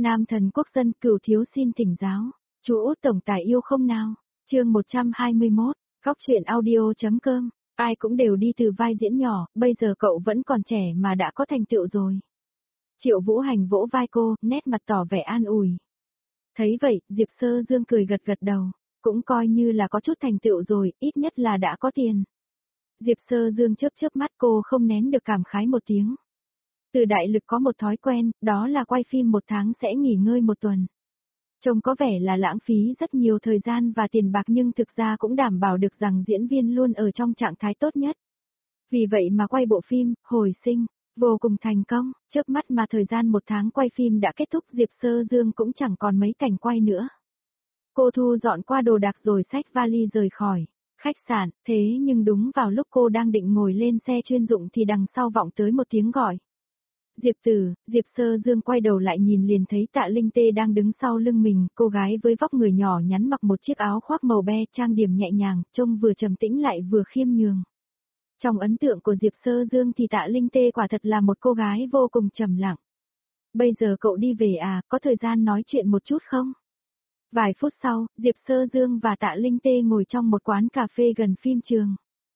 Nam thần quốc dân Cửu thiếu xin thỉnh giáo. Chú Út tổng tài yêu không nào? Chương 121, Góc truyện audio.com. Ai cũng đều đi từ vai diễn nhỏ, bây giờ cậu vẫn còn trẻ mà đã có thành tựu rồi. Triệu Vũ Hành vỗ vai cô, nét mặt tỏ vẻ an ủi. Thấy vậy, Diệp Sơ Dương cười gật gật đầu, cũng coi như là có chút thành tựu rồi, ít nhất là đã có tiền. Diệp Sơ Dương chớp chớp mắt, cô không nén được cảm khái một tiếng. Từ đại lực có một thói quen, đó là quay phim một tháng sẽ nghỉ ngơi một tuần. Trông có vẻ là lãng phí rất nhiều thời gian và tiền bạc nhưng thực ra cũng đảm bảo được rằng diễn viên luôn ở trong trạng thái tốt nhất. Vì vậy mà quay bộ phim, Hồi Sinh, vô cùng thành công, chớp mắt mà thời gian một tháng quay phim đã kết thúc, Diệp Sơ Dương cũng chẳng còn mấy cảnh quay nữa. Cô thu dọn qua đồ đạc rồi xách vali rời khỏi khách sạn, thế nhưng đúng vào lúc cô đang định ngồi lên xe chuyên dụng thì đằng sau vọng tới một tiếng gọi. Diệp Tử, Diệp Sơ Dương quay đầu lại nhìn liền thấy Tạ Linh Tê đang đứng sau lưng mình, cô gái với vóc người nhỏ nhắn mặc một chiếc áo khoác màu be trang điểm nhẹ nhàng, trông vừa trầm tĩnh lại vừa khiêm nhường. Trong ấn tượng của Diệp Sơ Dương thì Tạ Linh Tê quả thật là một cô gái vô cùng trầm lặng. Bây giờ cậu đi về à, có thời gian nói chuyện một chút không? Vài phút sau, Diệp Sơ Dương và Tạ Linh Tê ngồi trong một quán cà phê gần phim trường.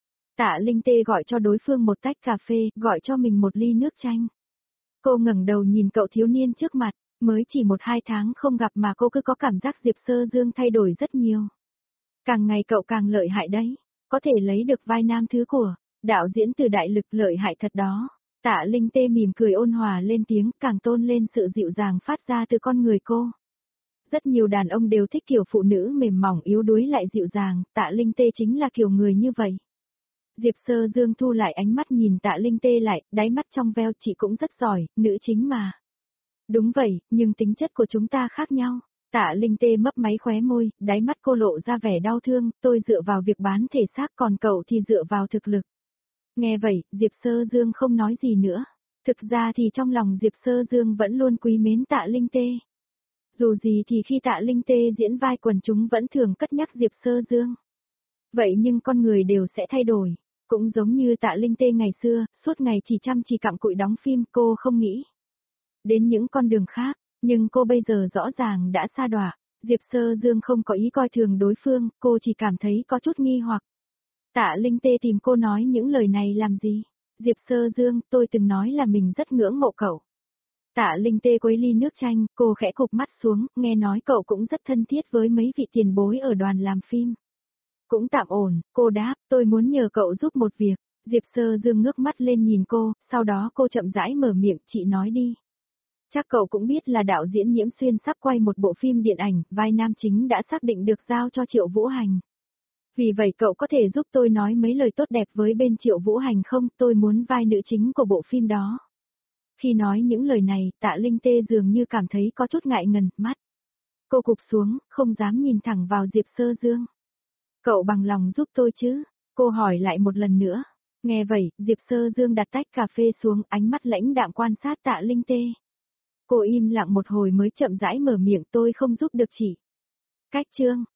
Tạ Linh Tê gọi cho đối phương một tách cà phê, gọi cho mình một ly nước chanh. Cô ngẩng đầu nhìn cậu thiếu niên trước mặt, mới chỉ 1-2 tháng không gặp mà cô cứ có cảm giác Diệp Sơ Dương thay đổi rất nhiều. Càng ngày cậu càng lợi hại đấy, có thể lấy được vai nam thứ của đạo diễn Từ đại lực, lợi hại thật đó. Tạ Linh Tê mỉm cười ôn hòa lên tiếng, càng tôn lên sự dịu dàng phát ra từ con người cô. Rất nhiều đàn ông đều thích kiểu phụ nữ mềm mỏng yếu đuối lại dịu dàng, Tạ Linh Tê chính là kiểu người như vậy. Diệp Sơ Dương thu lại ánh mắt nhìn Tạ Linh Tê lại, đáy mắt trong veo, chị cũng rất giỏi, nữ chính mà. Đúng vậy, nhưng tính chất của chúng ta khác nhau. Tạ Linh Tê mấp máy khóe môi, đáy mắt cô lộ ra vẻ đau thương, tôi dựa vào việc bán thể xác còn cậu thì dựa vào thực lực. Nghe vậy, Diệp Sơ Dương không nói gì nữa. Thực ra thì trong lòng Diệp Sơ Dương vẫn luôn quý mến Tạ Linh Tê. Dù gì thì khi Tạ Linh Tê diễn vai quần chúng vẫn thường cất nhắc Diệp Sơ Dương. Vậy nhưng con người đều sẽ thay đổi. Cũng giống như Tạ Linh Tê ngày xưa, suốt ngày chỉ chăm chỉ cặm cụi đóng phim, cô không nghĩ đến những con đường khác, nhưng cô bây giờ rõ ràng đã sa đọa. Diệp Sơ Dương không có ý coi thường đối phương, cô chỉ cảm thấy có chút nghi hoặc. Tạ Linh Tê tìm cô nói những lời này làm gì? Diệp Sơ Dương, tôi từng nói là mình rất ngưỡng mộ cậu. Tạ Linh Tê quấy ly nước chanh, cô khẽ cụp mắt xuống, nghe nói cậu cũng rất thân thiết với mấy vị tiền bối ở đoàn làm phim. Cũng tạm ổn, cô đáp, tôi muốn nhờ cậu giúp một việc. Diệp Sơ Dương ngước mắt lên nhìn cô, sau đó cô chậm rãi mở miệng, chị nói đi. Chắc cậu cũng biết là đạo diễn Nhiễm Xuyên sắp quay một bộ phim điện ảnh, vai nam chính đã xác định được giao cho Triệu Vũ Hành. Vì vậy cậu có thể giúp tôi nói mấy lời tốt đẹp với bên Triệu Vũ Hành không, tôi muốn vai nữ chính của bộ phim đó. Khi nói những lời này, Tạ Linh Tê dường như cảm thấy có chút ngại ngần, mắt. Cô cụp xuống, không dám nhìn thẳng vào Diệp Sơ Dương. Cậu bằng lòng giúp tôi chứ? Cô hỏi lại một lần nữa. Nghe vậy, Diệp Sơ Dương đặt tách cà phê xuống, ánh mắt lãnh đạm quan sát Tạ Linh Tê. Cô im lặng một hồi mới chậm rãi mở miệng, tôi không giúp được chị. Cách chương.